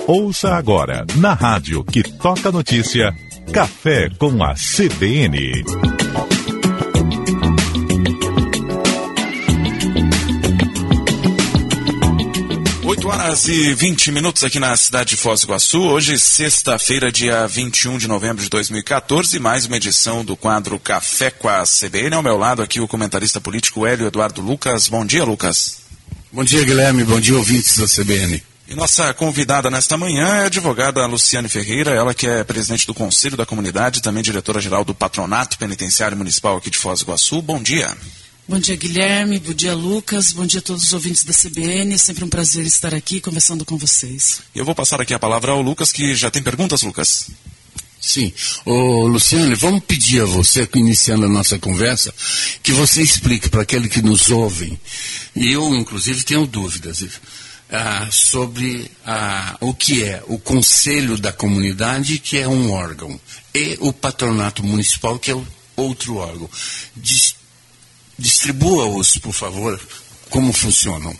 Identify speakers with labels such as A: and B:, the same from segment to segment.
A: Ouça agora, na rádio que toca notícia, Café com a CBN.
B: 8h20 aqui na cidade de Foz do Iguaçu. Hoje, sexta-feira, dia 21 de novembro de 2014, mais uma edição do quadro Café com a CBN. Ao meu lado aqui o comentarista político Hélio Eduardo Lucas. Bom dia, Lucas.
C: Bom dia, Guilherme. Bom dia, ouvintes da CBN.
B: E nossa convidada nesta manhã é a advogada Luciane Ferreira, ela que é presidente do Conselho da Comunidade, também diretora-geral do Patronato Penitenciário Municipal aqui de Foz do Iguaçu. Bom dia.
D: Bom dia, Guilherme. Bom dia, Lucas. Bom dia a todos os ouvintes da CBN. É sempre um prazer estar aqui conversando com vocês.
B: Eu vou passar aqui a palavra ao Lucas, que já tem perguntas, Lucas.
C: Sim. Ô, Luciane, vamos pedir a você, iniciando a nossa conversa, que você explique para aquele que nos ouvem, e eu, inclusive, tenho dúvidas, sobre o que é o Conselho da Comunidade, que é um órgão, e o Patronato Municipal, que é outro órgão. Distribua-os, por favor, como funcionam.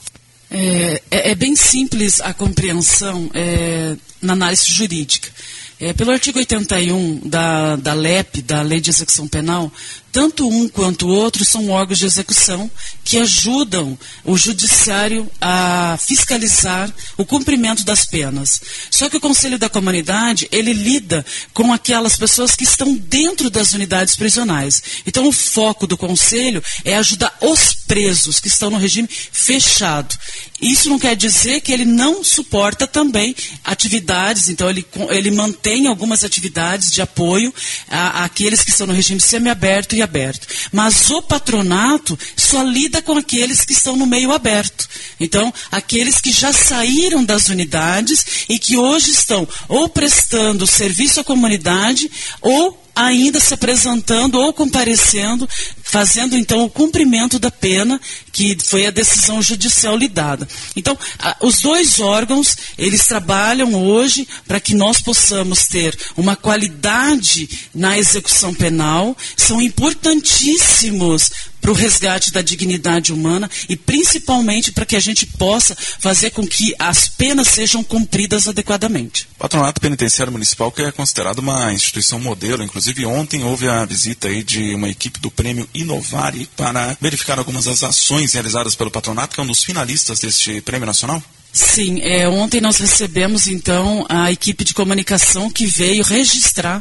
D: É bem simples a compreensão na análise jurídica. Pelo artigo 81 da LEP, da Lei de Execução Penal, tanto um quanto o outro são órgãos de execução que ajudam o judiciário a fiscalizar o cumprimento das penas. Só que o Conselho da Comunidade, ele lida com aquelas pessoas que estão dentro das unidades prisionais. Então, o foco do Conselho é ajudar os presos que estão no regime fechado. Isso não quer dizer que ele não suporta também atividades, então ele mantém algumas atividades de apoio àqueles que estão no regime semiaberto e aberto. Mas o patronato só lida com aqueles que estão no meio aberto. Então, aqueles que já saíram das unidades e que hoje estão ou prestando serviço à comunidade ou ainda se apresentando ou comparecendo, fazendo então o cumprimento da pena, que foi a decisão judicial lhe dada. Então, os dois órgãos, eles trabalham hoje para que nós possamos ter uma qualidade na execução penal, são importantíssimos para o resgate da dignidade humana e principalmente para que a gente possa fazer com que as penas sejam cumpridas adequadamente.
B: O Patronato Penitenciário Municipal, que é considerado uma instituição modelo, inclusive ontem houve a visita aí de uma equipe do Prêmio Inovare para verificar algumas das ações realizadas pelo Patronato, que é um dos finalistas deste Prêmio Nacional.
D: Sim, ontem nós recebemos então a equipe de comunicação que veio registrar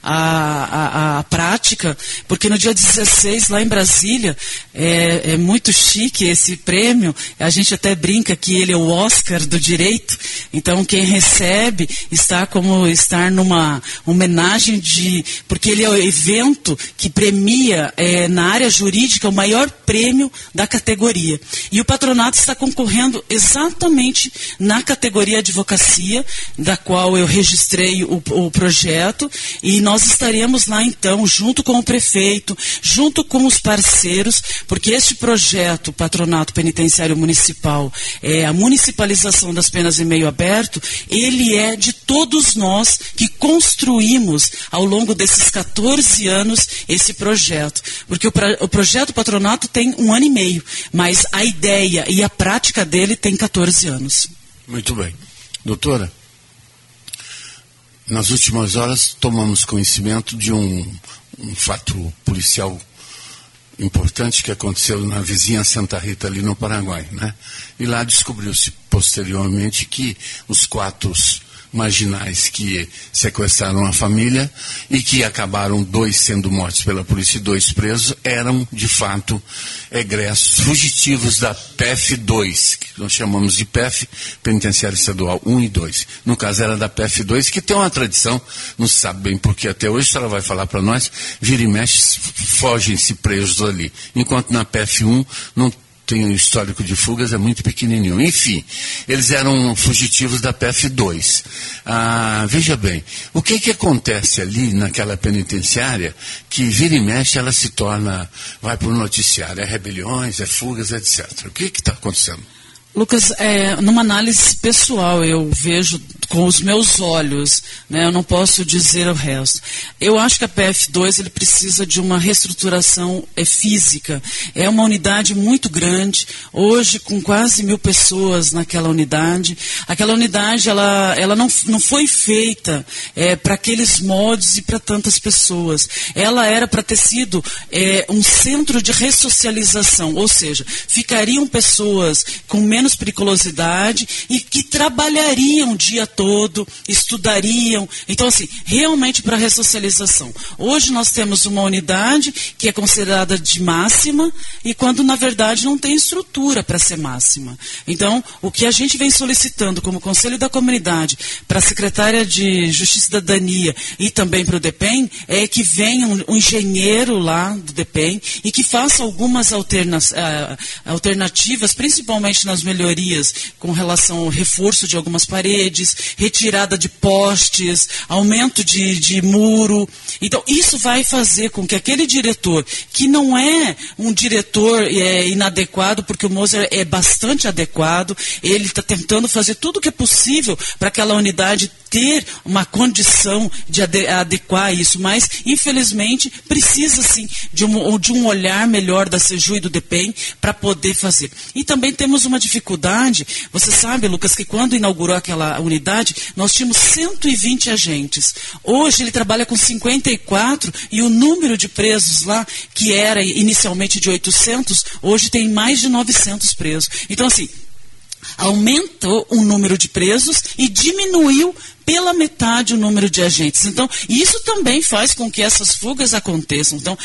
D: a prática, porque no dia 16, lá em Brasília, é muito chique esse prêmio, a gente até brinca que ele é o Oscar do direito, então quem recebe está como estar numa homenagem porque ele é o evento que premia na área jurídica o maior prêmio da categoria. E o patronato está concorrendo exatamente na categoria advocacia, da qual eu registrei o projeto, e nós estaremos lá então, junto com o prefeito, junto com os parceiros, porque este projeto, Patronato Penitenciário Municipal, a municipalização das penas em meio aberto, ele é de todos nós que construímos ao longo desses 14 anos esse projeto, porque o projeto Patronato tem 1 ano e meio, mas a ideia e a prática dele tem 14 anos.
C: Muito bem. Doutora, nas últimas horas tomamos conhecimento de um fato policial importante que aconteceu na vizinha Santa Rita, ali no Paraguai, né? E lá descobriu-se posteriormente que os 4 marginais que sequestraram a família e que acabaram 2 sendo mortos pela polícia e 2 presos, eram de fato egressos fugitivos da PF2, que nós chamamos de PF, Penitenciária Estadual 1 e 2. No caso era da PF2, que tem uma tradição, não se sabe bem porque até hoje, a senhora vai falar para nós, vira e mexe, fogem-se presos ali. Enquanto na PF1 não tem um histórico de fugas, é muito pequenininho. Enfim, eles eram fugitivos da PF2. Veja bem, o que acontece ali naquela penitenciária que vira e mexe, ela se torna, vai para o noticiário, é rebeliões, é fugas, etc. O que está acontecendo?
D: Lucas, numa análise pessoal, eu vejo com os meus olhos, né, eu não posso dizer o resto. Eu acho que a PF2 ele precisa de uma reestruturação física. É uma unidade muito grande, hoje com quase 1.000 pessoas naquela unidade. Aquela unidade ela não foi feita para aqueles moldes e para tantas pessoas. Ela era para ter sido um centro de ressocialização, ou seja, ficariam pessoas com menos periculosidade e que trabalhariam o dia todo, estudariam. Então, assim, realmente para ressocialização. Hoje nós temos uma unidade que é considerada de máxima e quando, na verdade, não tem estrutura para ser máxima. Então, o que a gente vem solicitando como Conselho da Comunidade para a Secretária de Justiça e Cidadania e também para o DEPEN é que venha um engenheiro lá do DEPEN e que faça algumas alternativas, principalmente nas melhorias com relação ao reforço de algumas paredes, retirada de postes, aumento de muro. Então, isso vai fazer com que aquele diretor, que não é um diretor inadequado, porque o Moser é bastante adequado, ele está tentando fazer tudo o que é possível para aquela unidade ter uma condição de adequar isso, mas, infelizmente, precisa, sim, de um olhar melhor da CEJU e do DEPEN para poder fazer. E também temos uma dificuldade, você sabe, Lucas, que quando inaugurou aquela unidade, nós tínhamos 120 agentes. Hoje ele trabalha com 54 e o número de presos lá, que era inicialmente de 800, hoje tem mais de 900 presos. Então, assim, aumentou o número de presos e diminuiu pela metade o número de agentes. Então, isso também faz com que essas fugas aconteçam. Então,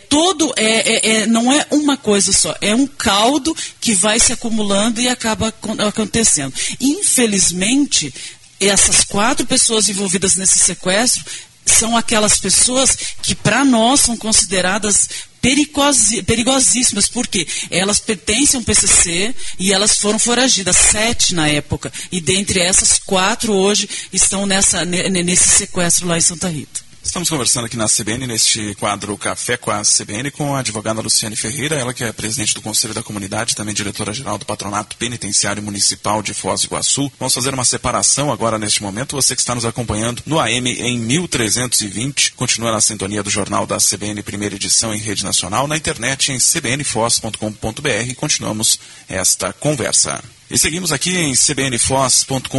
D: não é uma coisa só, é um caldo que vai se acumulando e acaba acontecendo. Infelizmente, essas 4 pessoas envolvidas nesse sequestro são aquelas pessoas que, para nós, são consideradas perigosíssimas, porque elas pertencem ao PCC e elas foram foragidas, 7 na época, e dentre essas 4 hoje estão nesse sequestro lá em Santa Rita.
B: Estamos conversando aqui na CBN, neste quadro Café com a CBN, com a advogada Luciane Ferreira, ela que é presidente do Conselho da Comunidade, também diretora-geral do Patronato Penitenciário Municipal de Foz do Iguaçu. Vamos fazer uma separação agora neste momento. Você que está nos acompanhando no AM em 1320, continua na sintonia do Jornal da CBN, primeira edição em rede nacional, na internet em cbnfoz.com.br. Continuamos esta conversa. E seguimos aqui em cbnfoz.com.br.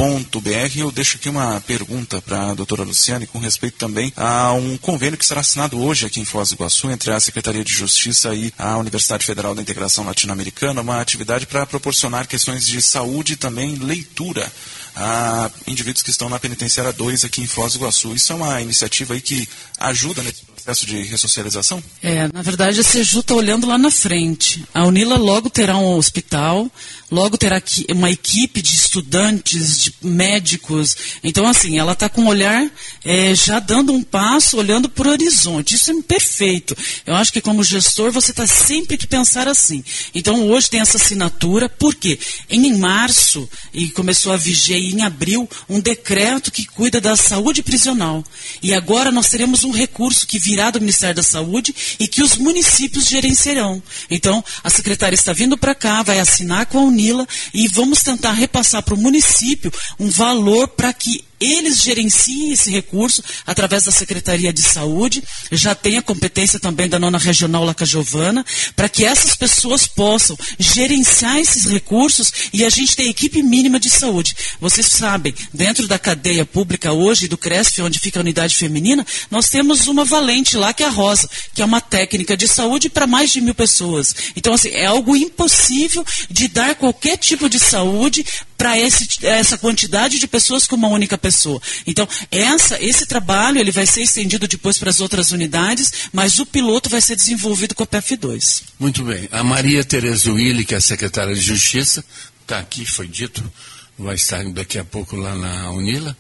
B: Eu deixo aqui uma pergunta para a doutora Luciane com respeito também a um convênio que será assinado hoje aqui em Foz do Iguaçu entre a Secretaria de Justiça e a Universidade Federal da Integração Latino-Americana, uma atividade para proporcionar questões de saúde e também leitura a indivíduos que estão na Penitenciária 2 aqui em Foz do Iguaçu. Isso é uma iniciativa aí que ajuda nesse processo de ressocialização?
D: Na verdade a CEJU está olhando lá na frente. A UNILA logo terá um hospital, logo terá uma equipe de estudantes, de médicos. Então, assim, ela está com um olhar já dando um passo, olhando para o horizonte. Isso é perfeito. Eu acho que como gestor você está sempre que pensar assim. Então, hoje tem essa assinatura, porque em março, e começou a viger em abril, um decreto que cuida da saúde prisional. E agora nós teremos um recurso que virá do Ministério da Saúde e que os municípios gerenciarão. Então, a secretária está vindo para cá, vai assinar com a UNILA e vamos tentar repassar para o município um valor para que eles gerenciem esse recurso através da Secretaria de Saúde, já tem a competência também da 9ª Regional Lacajovana, para que essas pessoas possam gerenciar esses recursos e a gente tem equipe mínima de saúde. Vocês sabem, dentro da cadeia pública hoje, do CRESF, onde fica a unidade feminina, nós temos uma valente lá, que é a Rosa, que é uma técnica de saúde para mais de 1.000 pessoas. Então, assim, é algo impossível de dar qualquer tipo de saúde para essa quantidade de pessoas com uma única pessoa. Então, esse trabalho ele vai ser estendido depois para as outras unidades, mas o piloto vai ser desenvolvido com a PF2.
C: Muito bem. A Maria Tereza Willi, que é a secretária de Justiça, está aqui, foi dito, vai estar daqui a pouco lá na UNILA,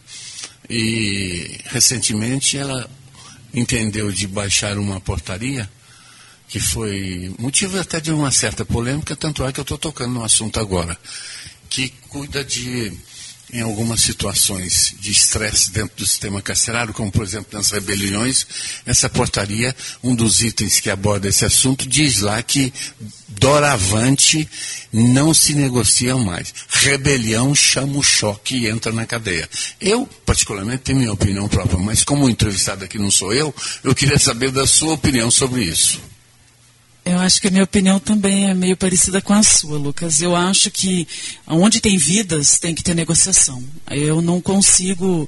C: e recentemente ela entendeu de baixar uma portaria que foi motivo até de uma certa polêmica, tanto é que eu estou tocando no assunto agora, que cuida de em algumas situações de estresse dentro do sistema carcerário, como, por exemplo, nas rebeliões. Essa portaria, um dos itens que aborda esse assunto, diz lá que doravante não se negocia mais. Rebelião chama o choque e entra na cadeia. Eu, particularmente, tenho minha opinião própria, mas como o entrevistado aqui não sou eu queria saber da sua opinião sobre isso.
D: Eu acho que a minha opinião também é meio parecida com a sua, Lucas. Eu acho que onde tem vidas tem que ter negociação. Eu não consigo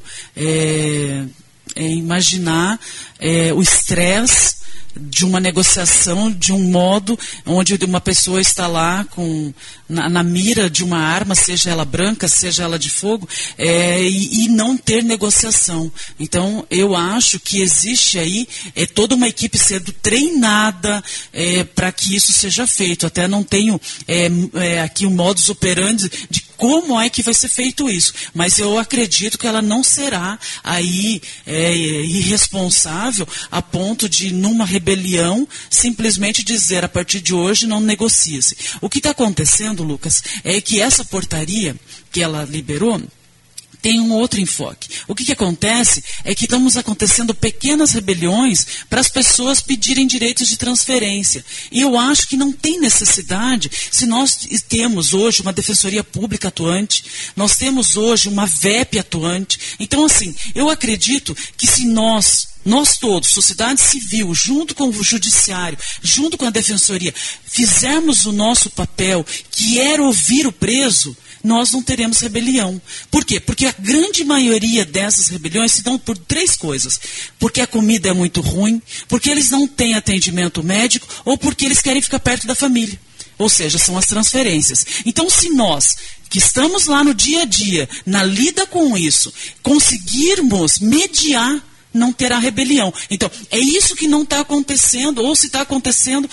D: imaginar o estresse de uma negociação de um modo onde uma pessoa está lá na mira de uma arma, seja ela branca, seja ela de fogo, e não ter negociação. Então, eu acho que existe aí toda uma equipe sendo treinada para que isso seja feito. Até não tenho aqui o modus operandi de como é que vai ser feito isso. Mas eu acredito que ela não será aí irresponsável a ponto de, numa rebelião, simplesmente dizer, a partir de hoje não negocia-se. O que está acontecendo, Lucas, é que essa portaria que ela liberou tem um outro enfoque. O que acontece é que estamos acontecendo pequenas rebeliões para as pessoas pedirem direitos de transferência. E eu acho que não tem necessidade, se nós temos hoje uma defensoria pública atuante, nós temos hoje uma VEP atuante. Então, assim, eu acredito que se nós todos, sociedade civil, junto com o judiciário, junto com a defensoria, fizermos o nosso papel, que era ouvir o preso, nós não teremos rebelião. Por quê? Porque a grande maioria dessas rebeliões se dão por três coisas. Porque a comida é muito ruim, porque eles não têm atendimento médico, ou porque eles querem ficar perto da família. Ou seja, são as transferências. Então, se nós, que estamos lá no dia a dia, na lida com isso, conseguirmos mediar, não terá rebelião. Então, é isso que não está acontecendo, ou se está acontecendo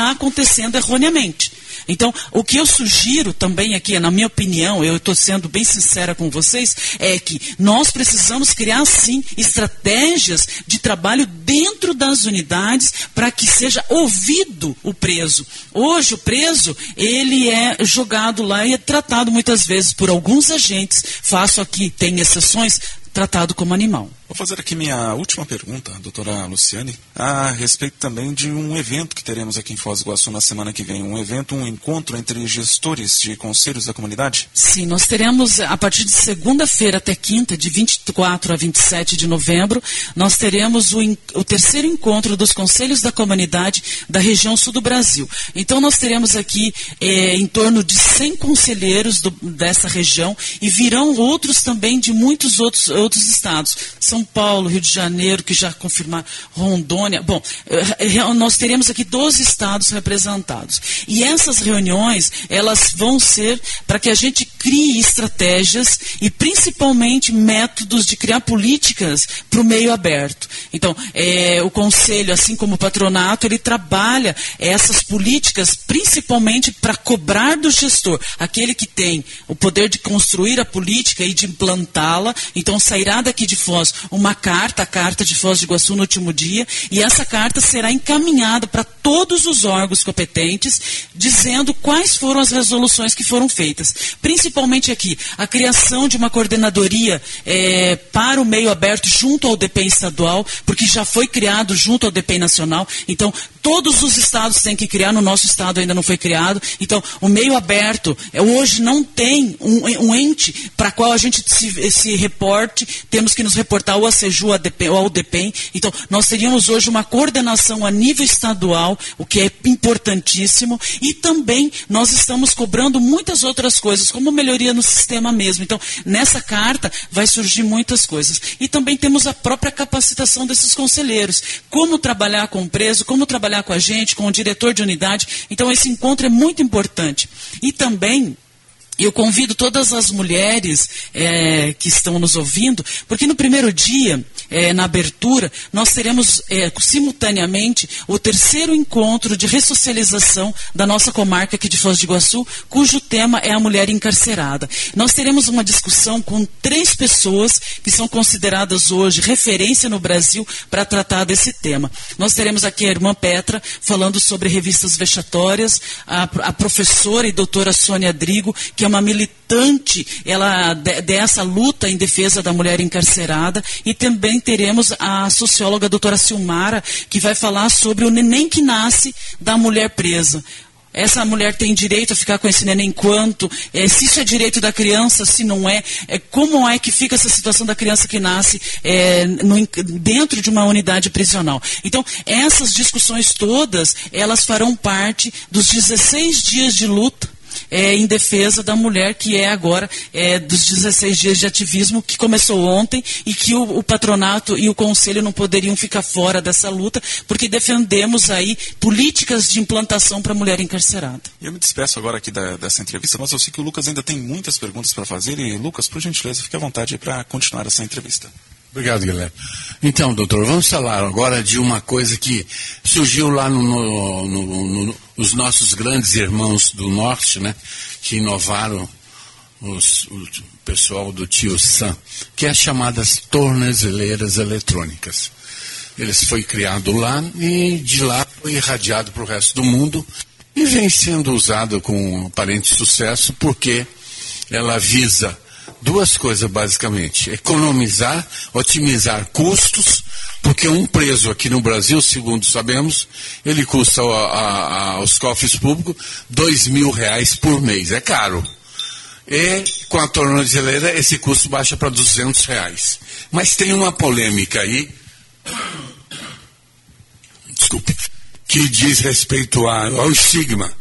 D: erroneamente. Então, o que eu sugiro também aqui, na minha opinião, eu estou sendo bem sincera com vocês, é que nós precisamos criar, sim, estratégias de trabalho dentro das unidades para que seja ouvido o preso. Hoje, o preso, ele é jogado lá e é tratado muitas vezes por alguns agentes, tem exceções, tratado como animal.
B: Vou fazer aqui minha última pergunta, doutora Luciane, a respeito também de um evento que teremos aqui em Foz do Iguaçu na semana que vem. Um encontro entre gestores de conselhos da comunidade?
D: Sim, nós teremos, a partir de segunda-feira até quinta, de 24 a 27 de novembro, nós teremos o terceiro encontro dos conselhos da comunidade da região sul do Brasil. Então, nós teremos aqui em torno de 100 conselheiros dessa região e virão outros também de muitos outros estados. São Paulo, Rio de Janeiro, que já confirmaram, Rondônia. Bom, nós teremos aqui 12 estados representados. E essas reuniões, elas vão ser para que a gente crie estratégias e principalmente métodos de criar políticas para o meio aberto. Então, o Conselho, assim como o Patronato, ele trabalha essas políticas principalmente para cobrar do gestor, aquele que tem o poder de construir a política e de implantá-la. Então, sairá daqui de Foz uma carta, a Carta de Foz do Iguaçu no último dia, e essa carta será encaminhada para todos os órgãos competentes, dizendo quais foram as resoluções que foram feitas. Principalmente aqui, a criação de uma coordenadoria para o meio aberto junto ao DPEM estadual, porque já foi criado junto ao DPEM nacional. Então, todos os estados têm que criar, no nosso estado ainda não foi criado. Então, o meio aberto, hoje não tem um ente para qual a gente se reporte, temos que nos reportar ou a SEJU ou ao DPEM. Então, nós teríamos hoje uma coordenação a nível estadual, o que é importantíssimo, e também nós estamos cobrando muitas outras coisas, como melhoria no sistema mesmo. Então, nessa carta vai surgir muitas coisas. E também temos a própria capacitação desses conselheiros, como trabalhar com o preso, como trabalhar com a gente, com o diretor de unidade. Então, esse encontro é muito importante. E também eu convido todas as mulheres que estão nos ouvindo, porque no primeiro dia, na abertura, nós teremos simultaneamente o terceiro encontro de ressocialização da nossa comarca aqui de Foz do Iguaçu, cujo tema é a mulher encarcerada. Nós teremos uma discussão com 3 pessoas que são consideradas hoje referência no Brasil para tratar desse tema. Nós teremos aqui a irmã Petra falando sobre revistas vexatórias, a professora e doutora Sônia Drigo, que que é uma militante dessa luta em defesa da mulher encarcerada, e também teremos a socióloga doutora Silmara, que vai falar sobre o neném que nasce da mulher presa. Essa mulher tem direito a ficar com esse neném quanto? Se isso é direito da criança, se não é, como é que fica essa situação da criança que nasce dentro de uma unidade prisional? Então, essas discussões todas, elas farão parte dos 16 dias de luta em defesa da mulher, que é agora dos 16 dias de ativismo que começou ontem, e que o patronato e o conselho não poderiam ficar fora dessa luta, porque defendemos aí políticas de implantação para a mulher encarcerada.
B: E eu me despeço agora aqui dessa entrevista, mas eu sei que o Lucas ainda tem muitas perguntas para fazer, e Lucas, por gentileza, fique à vontade para continuar essa entrevista.
C: Obrigado, Guilherme. Então, doutor, vamos falar agora de uma coisa que surgiu lá nos nossos grandes irmãos do Norte, né, que inovaram o pessoal do Tio Sam, que é as chamadas tornozeleiras eletrônicas. Eles foi criado lá e de lá foi irradiado para o resto do mundo e vem sendo usado com aparente sucesso, porque ela visa duas coisas, basicamente: economizar, otimizar custos, porque um preso aqui no Brasil, segundo sabemos, ele custa aos cofres públicos R$2.000 por mês. É caro. E com a tornozeleira esse custo baixa para R$200. Mas tem uma polêmica aí, desculpe, que diz respeito ao estigma.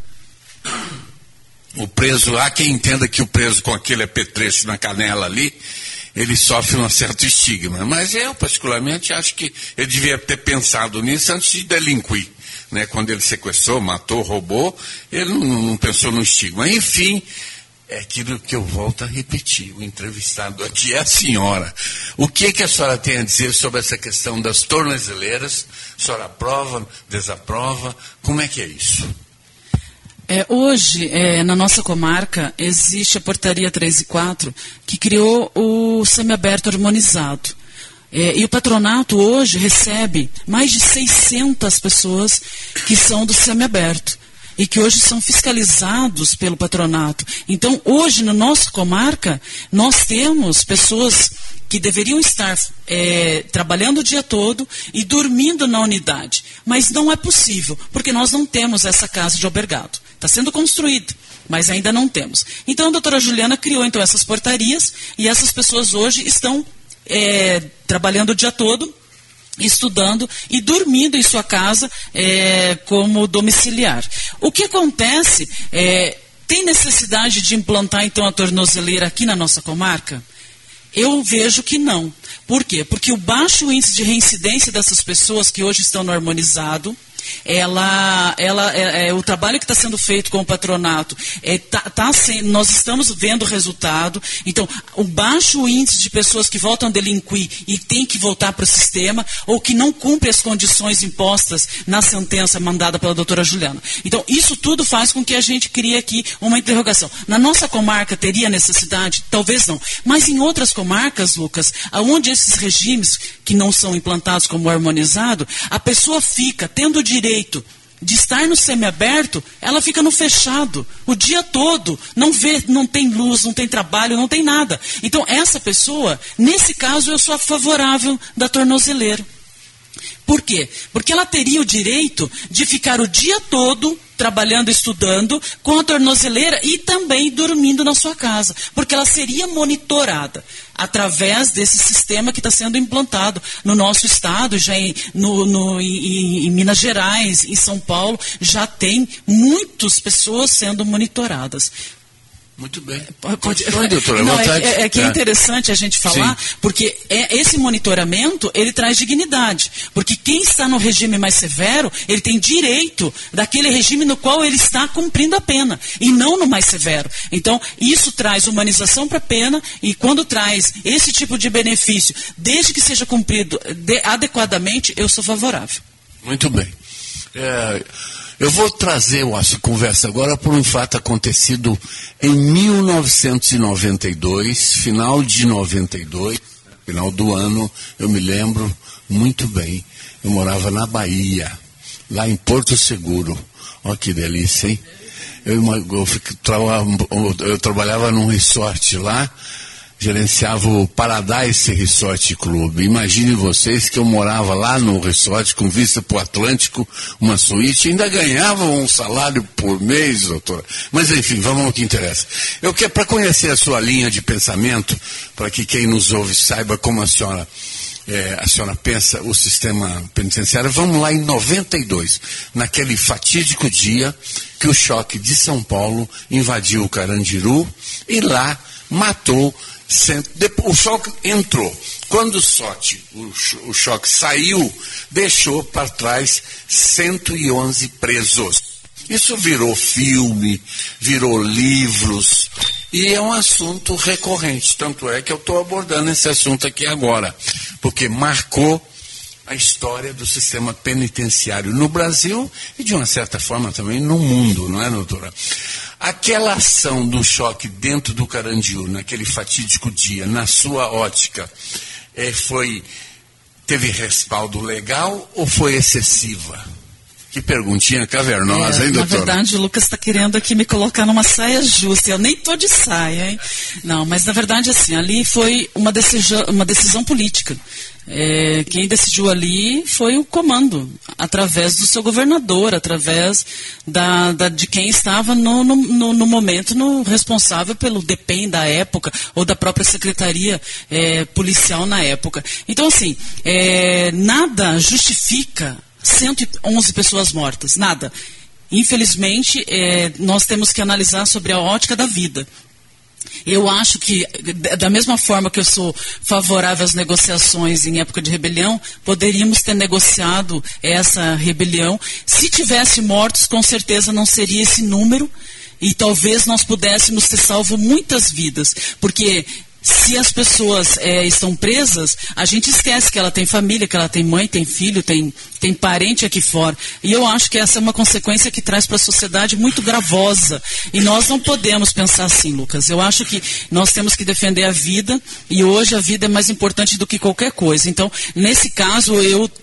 C: O preso, há quem entenda que o preso com aquele apetrecho na canela ali, ele sofre um certo estigma. Mas eu, particularmente, acho que ele devia ter pensado nisso antes de delinquir, né? Quando ele sequestrou, matou, roubou, ele não pensou no estigma. Enfim, é aquilo que eu volto a repetir. O entrevistado aqui é a senhora. O que a senhora tem a dizer sobre essa questão das tornozeleiras? A senhora aprova, desaprova? Como é que é isso?
D: Hoje, na nossa comarca, existe a portaria 304, que criou o semiaberto harmonizado. E o patronato hoje recebe mais de 600 pessoas que são do semiaberto e que hoje são fiscalizados pelo patronato. Então, hoje, na nossa comarca, nós temos pessoas que deveriam estar trabalhando o dia todo e dormindo na unidade. Mas não é possível, porque nós não temos essa casa de albergado. Está sendo construído, mas ainda não temos. Então, a doutora Juliana criou então essas portarias, e essas pessoas hoje estão trabalhando o dia todo, estudando e dormindo em sua casa como domiciliar. O que acontece, tem necessidade de implantar então a tornozeleira aqui na nossa comarca? Eu vejo que não. Por quê? Porque o baixo índice de reincidência dessas pessoas que hoje estão no harmonizado, o trabalho que está sendo feito com o patronato, nós estamos vendo o resultado. Então, o baixo índice de pessoas que voltam a delinquir e têm que voltar para o sistema, ou que não cumprem as condições impostas na sentença mandada pela doutora Juliana. Então, isso tudo faz com que a gente crie aqui uma interrogação. Na nossa comarca teria necessidade? Talvez não. Mas em outras comarcas, Lucas, onde esses regimes que não são implantados como harmonizado, a pessoa fica tendo o direito de estar no semiaberto, ela fica no fechado o dia todo, não tem luz, não tem trabalho, não tem nada. Então, essa pessoa, nesse caso, eu sou favorável da tornozeleira. Por quê? Porque ela teria o direito de ficar o dia todo trabalhando, estudando, com a tornozeleira e também dormindo na sua casa, porque ela seria monitorada através desse sistema que está sendo implantado no nosso estado, já em Minas Gerais, em São Paulo, já tem muitas pessoas sendo monitoradas.
C: Muito bem.
D: Pode,
C: doutora,
D: não, é interessante a gente falar, sim, porque esse monitoramento, ele traz dignidade. Porque quem está no regime mais severo, ele tem direito daquele regime no qual ele está cumprindo a pena, e não no mais severo. Então, isso traz humanização para a pena, e quando traz esse tipo de benefício, desde que seja cumprido adequadamente, eu sou favorável.
C: Muito bem. Eu vou trazer essa conversa agora por um fato acontecido em 1992, final de 92, final do ano, eu me lembro muito bem. Eu morava na Bahia, lá em Porto Seguro. Olha que delícia, hein? eu trabalhava num resort lá, gerenciava o Paradise Resort Club. Imagine vocês que eu morava lá no resort com vista para o Atlântico, uma suíte, ainda ganhava um salário por mês, doutora. Mas enfim, vamos ao que interessa. Eu quero, para conhecer a sua linha de pensamento, para que quem nos ouve saiba como a senhora pensa o sistema penitenciário, vamos lá em 92, naquele fatídico dia que o choque de São Paulo invadiu o Carandiru e lá matou. O choque entrou. Quando o choque saiu, deixou para trás 111 presos. Isso virou filme, virou livros, e é um assunto recorrente. Tanto é que eu estou abordando esse assunto aqui agora, porque marcou a história do sistema penitenciário no Brasil e, de uma certa forma, também no mundo, não é, doutora? Aquela ação do choque dentro do Carandiru, naquele fatídico dia, na sua ótica, teve respaldo legal ou foi excessiva? Que perguntinha cavernosa, hein, doutora?
D: Na verdade, o Lucas está querendo aqui me colocar numa saia justa. Eu nem estou de saia, hein? Não, mas na verdade, assim, ali foi uma decisão política. Quem decidiu ali foi o comando, através do seu governador, através de quem estava no momento responsável pelo DEPEN da época, ou da própria secretaria policial na época. Então, assim, nada justifica 111 pessoas mortas, nada. Infelizmente, nós temos que analisar sobre a ótica da vida. Eu acho que, da mesma forma que eu sou favorável às negociações em época de rebelião, poderíamos ter negociado essa rebelião. Se tivesse mortos, com certeza não seria esse número, e talvez nós pudéssemos ter salvo muitas vidas, porque se as pessoas estão presas, a gente esquece que ela tem família, que ela tem mãe, tem filho, tem parente aqui fora. E eu acho que essa é uma consequência que traz para a sociedade muito gravosa. E nós não podemos pensar assim, Lucas. Eu acho que nós temos que defender a vida, e hoje a vida é mais importante do que qualquer coisa. Então, nesse caso,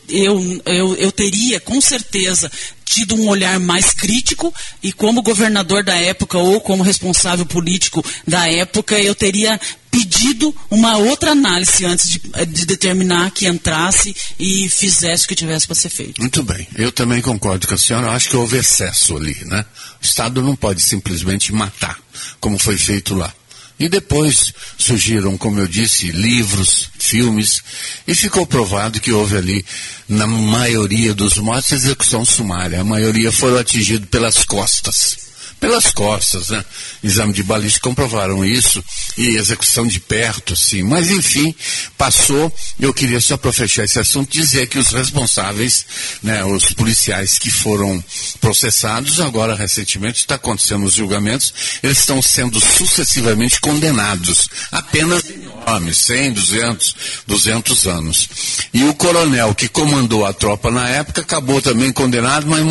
D: eu teria, com certeza, tido um olhar mais crítico, e como governador da época ou como responsável político da época, eu teria pedido uma outra análise antes de determinar que entrasse e fizesse o que tivesse para ser feito.
C: Muito bem, eu também concordo com a senhora. Eu acho que houve excesso ali, né? O Estado não pode simplesmente matar, como foi feito lá. E depois surgiram, como eu disse, livros, filmes, e ficou provado que houve ali, na maioria dos mortos, execução sumária. A maioria foram atingidos pelas costas. Pelas costas, né? Exame de balística comprovaram isso, e execução de perto, sim. Mas, enfim, passou. Eu queria só para fechar esse assunto dizer que os responsáveis, né, os policiais que foram processados, agora recentemente está acontecendo os julgamentos, eles estão sendo sucessivamente condenados a penas enormes, 100, 200 anos. E o coronel que comandou a tropa na época acabou também condenado, mas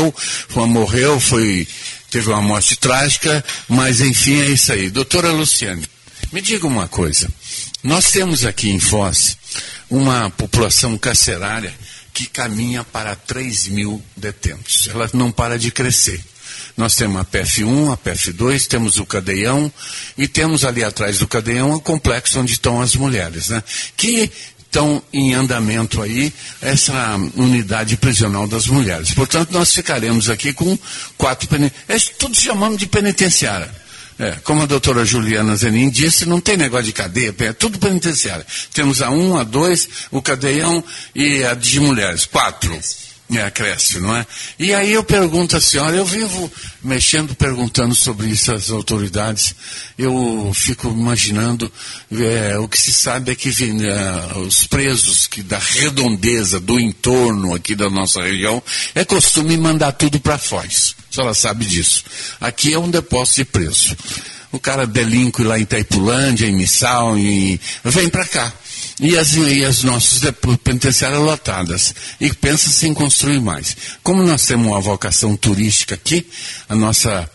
C: teve uma morte trágica, mas enfim, é isso aí. Doutora Luciane, me diga uma coisa. Nós temos aqui em Foz uma população carcerária que caminha para 3 mil detentos. Ela não para de crescer. Nós temos a PF1, a PF2, temos o Cadeião, e temos ali atrás do Cadeião o complexo onde estão as mulheres, né? Que estão em andamento aí essa unidade prisional das mulheres. Portanto, nós ficaremos aqui com 4 penitenciárias. Tudo chamamos de penitenciária. Como a doutora Juliana Zenin disse, não tem negócio de cadeia, é tudo penitenciária. Temos a 1, a 2, o Cadeião e a de mulheres, 4. Cresce, não é? E aí eu pergunto à senhora, eu vivo mexendo, perguntando sobre isso às autoridades, eu fico imaginando, o que se sabe é que os presos da redondeza, do entorno aqui da nossa região, é costume mandar tudo para Foz. A senhora sabe disso. Aqui é um depósito de preso. O cara delinque lá em Itaipulândia, em Missal, vem para cá. E as nossas penitenciárias lotadas. E pensa-se em construir mais. Como nós temos uma vocação turística aqui, a nossa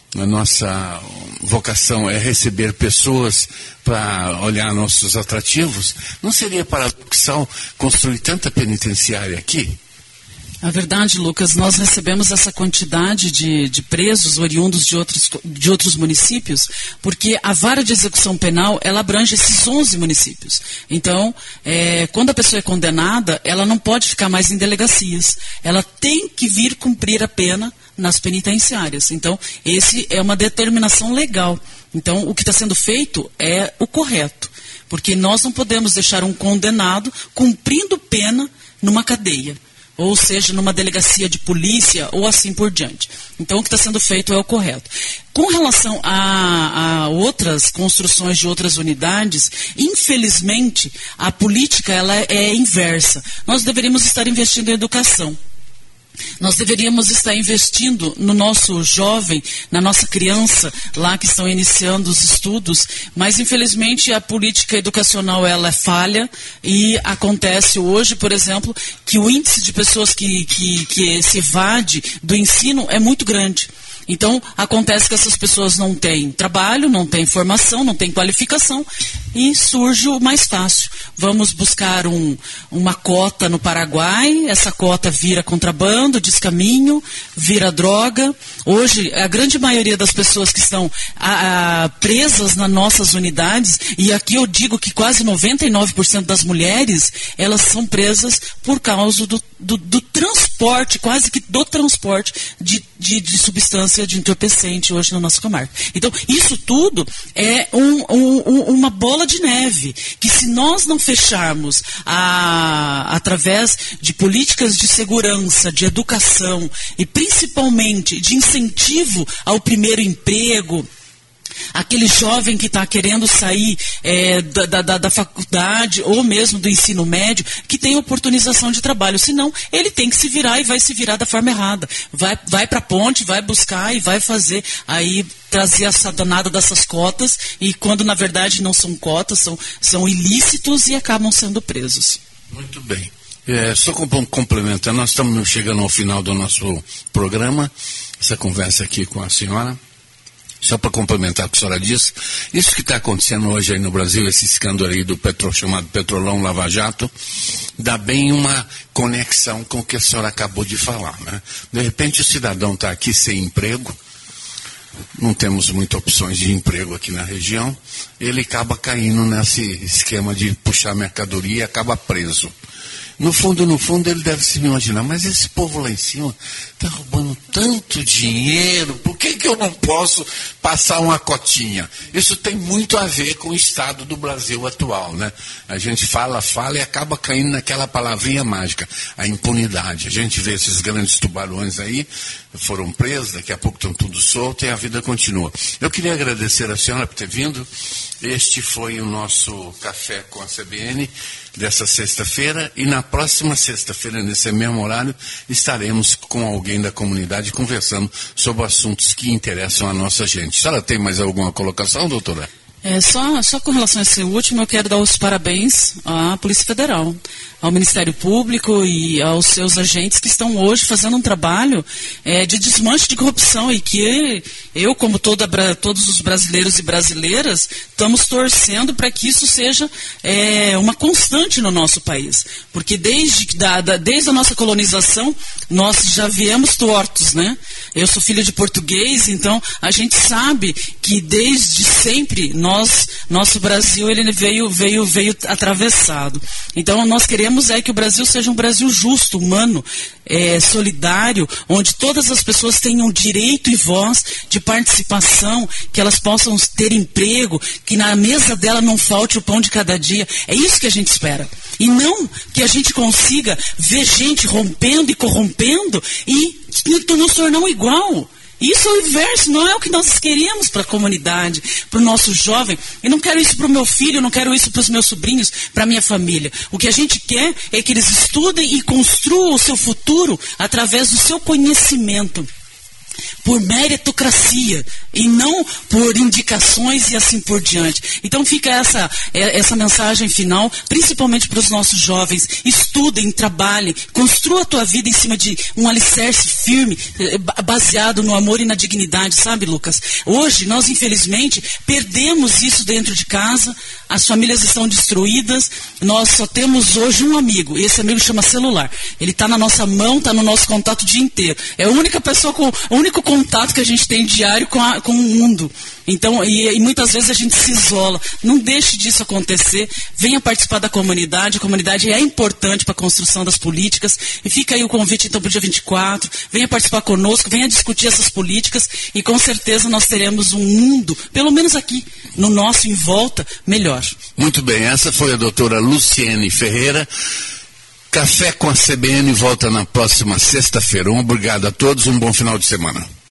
C: vocação é receber pessoas para olhar nossos atrativos, não seria paradoxal construir tanta penitenciária aqui?
D: A verdade, Lucas, nós recebemos essa quantidade de presos oriundos de outros municípios, porque a vara de execução penal, ela abrange esses 11 municípios. Então, quando a pessoa é condenada, ela não pode ficar mais em delegacias. Ela tem que vir cumprir a pena nas penitenciárias. Então, esse é uma determinação legal. Então, o que está sendo feito é o correto, porque nós não podemos deixar um condenado cumprindo pena numa cadeia, ou seja, numa delegacia de polícia, ou assim por diante. Então, o que está sendo feito é o correto. Com relação a outras construções de outras unidades, infelizmente, a política ela é inversa. Nós deveríamos estar investindo em educação. Nós deveríamos estar investindo no nosso jovem, na nossa criança, lá que estão iniciando os estudos, mas infelizmente a política educacional ela é falha e acontece hoje, por exemplo, que o índice de pessoas que se evade do ensino é muito grande. Então, acontece que essas pessoas não têm trabalho, não têm formação, não têm qualificação e surge o mais fácil. Vamos buscar uma cota no Paraguai, essa cota vira contrabando, descaminho, vira droga. Hoje, a grande maioria das pessoas que estão presas nas nossas unidades, e aqui eu digo que quase 99% das mulheres, elas são presas por causa do transporte, quase que do transporte de substância de entorpecente hoje na nossa comarca. Então, isso tudo é uma bola de neve, que se nós não fecharmos através de políticas de segurança, de educação e principalmente de incentivo ao primeiro emprego, aquele jovem que está querendo sair da faculdade ou mesmo do ensino médio, que tem oportunização de trabalho. Senão, ele tem que se virar e vai se virar da forma errada. Vai para a ponte, vai buscar e vai fazer, aí trazer essa danada dessas cotas, e quando na verdade não são cotas, são ilícitos e acabam sendo presos.
C: Muito bem. Só complementando, nós estamos chegando ao final do nosso programa, essa conversa aqui com a senhora. Só para complementar o que a senhora disse, isso que está acontecendo hoje aí no Brasil, esse escândalo aí do chamado Petrolão Lava Jato, dá bem uma conexão com o que a senhora acabou de falar, né? De repente o cidadão está aqui sem emprego, não temos muitas opções de emprego aqui na região, ele acaba caindo nesse esquema de puxar mercadoria e acaba preso. No fundo, ele deve se imaginar, mas esse povo lá em cima está roubando tanto dinheiro, por que eu não posso passar uma cotinha? Isso tem muito a ver com o estado do Brasil atual, né? A gente fala e acaba caindo naquela palavrinha mágica, a impunidade. A gente vê esses grandes tubarões aí, foram presos, daqui a pouco estão tudo solto e a vida continua. Eu queria agradecer a senhora por ter vindo. Este foi o nosso Café com a CBN dessa sexta-feira, e na próxima sexta-feira, nesse mesmo horário, estaremos com alguém da comunidade conversando sobre assuntos que interessam a nossa gente. A senhora tem mais alguma colocação, doutora?
D: Só com relação a esse último, eu quero dar os parabéns à Polícia Federal, ao Ministério Público e aos seus agentes que estão hoje fazendo um trabalho de desmanche de corrupção, e que eu, como todos os brasileiros e brasileiras, estamos torcendo para que isso seja uma constante no nosso país. Porque desde a nossa colonização, nós já viemos tortos, né? Eu sou filha de português, então a gente sabe que desde sempre nosso Brasil ele veio atravessado. Então nós queremos que o Brasil seja um Brasil justo, humano, solidário, onde todas as pessoas tenham direito e voz de participação, que elas possam ter emprego, que na mesa dela não falte o pão de cada dia. É isso que a gente espera. E não que a gente consiga ver gente rompendo e corrompendo e nos tornar igual. Isso é o inverso, não é o que nós queríamos para a comunidade, para o nosso jovem. Eu não quero isso para o meu filho, eu não quero isso para os meus sobrinhos, para a minha família. O que a gente quer é que eles estudem e construam o seu futuro através do seu conhecimento. por meritocracia e não por indicações e assim por diante. Então fica essa mensagem final, principalmente para os nossos jovens: estudem, trabalhem, construa a tua vida em cima de um alicerce firme, baseado no amor e na dignidade, sabe, Lucas? Hoje nós infelizmente perdemos isso dentro de casa, as famílias estão destruídas, nós só temos hoje um amigo, e esse amigo chama celular. Ele está na nossa mão, está no nosso contato o dia inteiro. É a única pessoa o único contato que a gente tem diário com o mundo. Então, e muitas vezes a gente se isola. Não deixe disso acontecer. Venha participar da comunidade. A comunidade é importante para a construção das políticas. E fica aí o convite, então, para o dia 24. Venha participar conosco, venha discutir essas políticas. E com certeza nós teremos um mundo, pelo menos aqui, no nosso, em volta, melhor.
C: Muito bem, essa foi a doutora Luciene Ferreira. Café com a CBN volta na próxima sexta-feira. Obrigado a todos, um bom final de semana.